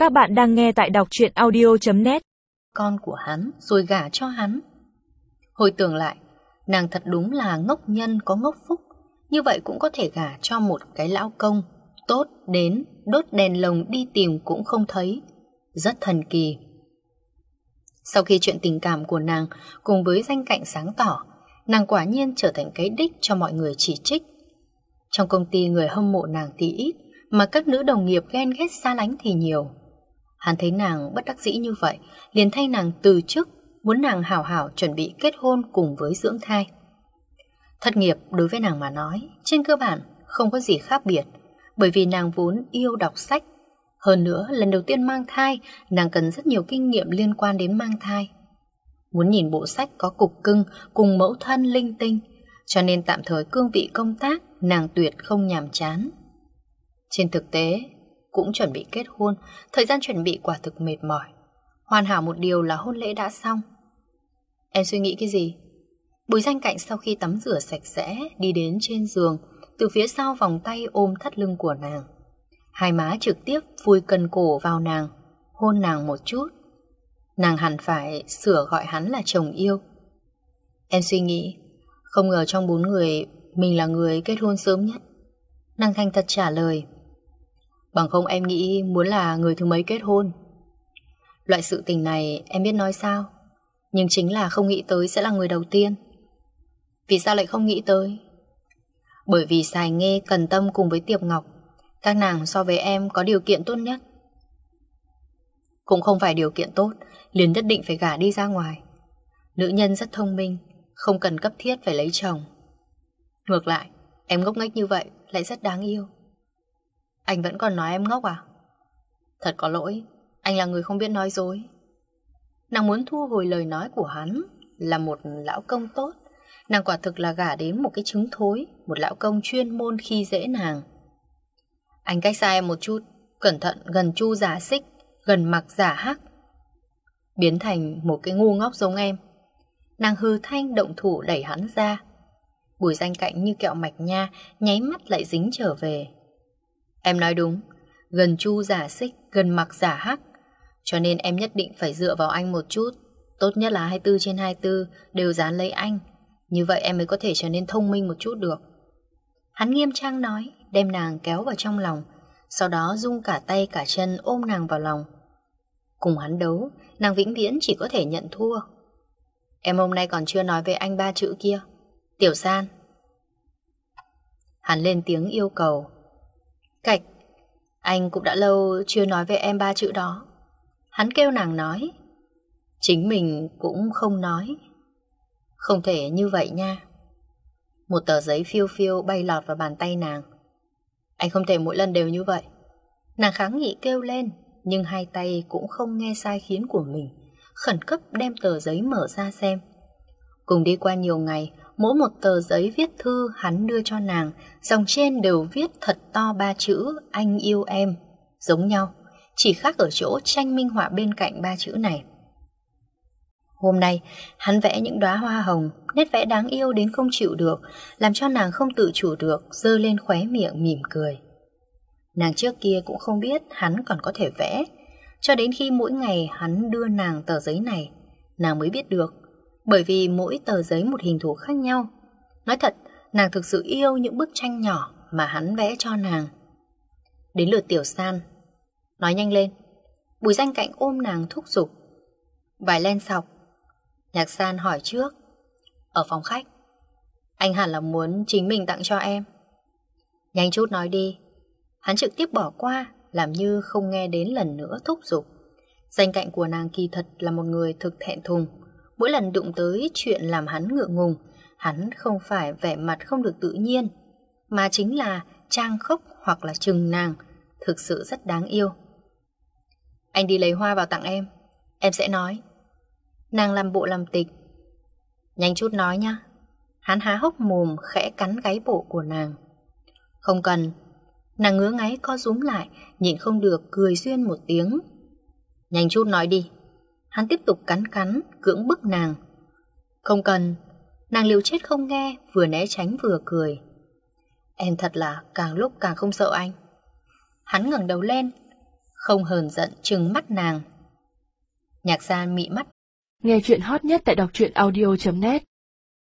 Các bạn đang nghe tại đọc truyện audio.net. Con của hắn rồi gả cho hắn. Hồi tưởng lại, nàng thật đúng là ngốc nhân có ngốc phúc. Như vậy cũng có thể gả cho một cái lão công tốt đến đốt đèn lồng đi tìm cũng không thấy. Rất thần kỳ. Sau khi chuyện tình cảm của nàng cùng với danh cạnh sáng tỏ, nàng quả nhiên trở thành cái đích cho mọi người chỉ trích. Trong công ty người hâm mộ nàng thì ít, mà các nữ đồng nghiệp ghen ghét xa lánh thì nhiều. Hắn thấy nàng bất đắc dĩ như vậy, liền thay nàng từ chức, muốn nàng hảo hảo chuẩn bị kết hôn cùng với dưỡng thai. Thất nghiệp đối với nàng mà nói, trên cơ bản không có gì khác biệt, bởi vì nàng vốn yêu đọc sách. Hơn nữa, lần đầu tiên mang thai, nàng cần rất nhiều kinh nghiệm liên quan đến mang thai. Muốn nhìn bộ sách có cục cưng cùng mẫu thân linh tinh, cho nên tạm thời cương vị công tác, nàng tuyệt không nhàm chán. Trên thực tế, cũng chuẩn bị kết hôn, thời gian chuẩn bị quả thực mệt mỏi. Hoàn hảo một điều là hôn lễ đã xong. Em suy nghĩ cái gì? Bùi Danh Cạnh sau khi tắm rửa sạch sẽ, đi đến trên giường, từ phía sau vòng tay ôm thắt lưng của nàng. Hai má trực tiếp vùi cần cổ vào nàng, hôn nàng một chút. Nàng hẳn phải sửa gọi hắn là chồng yêu. Em suy nghĩ, không ngờ trong 4 người, mình là người kết hôn sớm nhất. Nàng thành thật trả lời. Bằng không em nghĩ muốn là người thứ mấy kết hôn. Loại sự tình này em biết nói sao, nhưng chính là không nghĩ tới sẽ là người đầu tiên. Vì sao lại không nghĩ tới? Bởi vì Sài Nghê, Cần Tâm cùng với Tiệp Ngọc, các nàng so với em có điều kiện tốt nhất. Cũng không phải điều kiện tốt liền nhất định phải gả đi ra ngoài. Nữ nhân rất thông minh, không cần cấp thiết phải lấy chồng. Ngược lại, em ngốc nghếch như vậy lại rất đáng yêu. Anh vẫn còn nói em ngốc à? Thật có lỗi, anh là người không biết nói dối. Nàng muốn thu hồi lời nói của hắn. Là một lão công tốt, nàng quả thực là gả đến một cái trứng thối, một lão công chuyên môn khi dễ nàng. Anh cách xa em một chút, cẩn thận gần Chu giả xích, gần Mặc giả hắc, biến thành một cái ngu ngốc giống em. Nàng hư thanh động thủ đẩy hắn ra. Bùi Danh Cạnh như kẹo mạch nha, nháy mắt lại dính trở về. Em nói đúng, gần Chu giả xích, gần Mặc giả hắc, cho nên em nhất định phải dựa vào anh một chút. Tốt nhất là 24/24 đều dán lấy anh. Như vậy em mới có thể trở nên thông minh một chút được. Hắn nghiêm trang nói, đem nàng kéo vào trong lòng, sau đó rung cả tay cả chân ôm nàng vào lòng. Cùng hắn đấu, nàng vĩnh viễn chỉ có thể nhận thua. Em hôm nay còn chưa nói với anh 3 chữ kia. Tiểu San. Hắn lên tiếng yêu cầu. Cạch, anh cũng đã lâu chưa nói với em 3 chữ đó. Hắn kêu nàng nói. Chính mình cũng không nói. Không thể như vậy nha. Một tờ giấy phiêu phiêu bay lọt vào bàn tay nàng. Anh không thể mỗi lần đều như vậy. Nàng kháng nghị kêu lên, nhưng hai tay cũng không nghe sai khiến của mình, khẩn cấp đem tờ giấy mở ra xem. Cùng đi qua nhiều ngày, mỗi một tờ giấy viết thư hắn đưa cho nàng, dòng trên đều viết thật to 3 chữ anh yêu em, giống nhau, chỉ khác ở chỗ tranh minh họa bên cạnh 3 chữ này. Hôm nay, hắn vẽ những đóa hoa hồng, nét vẽ đáng yêu đến không chịu được, làm cho nàng không tự chủ được, giơ lên khóe miệng mỉm cười. Nàng trước kia cũng không biết hắn còn có thể vẽ, cho đến khi mỗi ngày hắn đưa nàng tờ giấy này, nàng mới biết được, bởi vì mỗi tờ giấy một hình thù khác nhau. Nói thật, nàng thực sự yêu những bức tranh nhỏ mà hắn vẽ cho nàng. Đến lượt Tiểu San. Nói nhanh lên. Bùi Danh Cạnh ôm nàng thúc giục. Vài len sọc. Nhạc San hỏi trước. Ở phòng khách. Anh hẳn là muốn chính mình tặng cho em. Nhanh chút nói đi. Hắn trực tiếp bỏ qua, làm như không nghe đến lần nữa thúc giục. Danh Cạnh của nàng kỳ thật là một người thực thẹn thùng. Mỗi lần đụng tới chuyện làm hắn ngượng ngùng, hắn không phải vẻ mặt không được tự nhiên, mà chính là trang khóc hoặc là chừng nàng. Thực sự rất đáng yêu. Anh đi lấy hoa vào tặng em sẽ nói. Nàng làm bộ làm tịch. Nhanh chút nói nha. Hắn há hốc mồm khẽ cắn gáy bộ của nàng. Không cần. Nàng ngứa ngáy co rúm lại, nhịn không được cười duyên một tiếng. Nhanh chút nói đi. Hắn tiếp tục cắn, cưỡng bức nàng. Không cần. Nàng liều chết không nghe, vừa né tránh vừa cười. Em thật là càng lúc càng không sợ anh. Hắn ngẩng đầu lên. không hờn giận trừng mắt nàng. Nhạc Gia mị mắt. Nghe chuyện hot nhất tại đọc truyện audio.net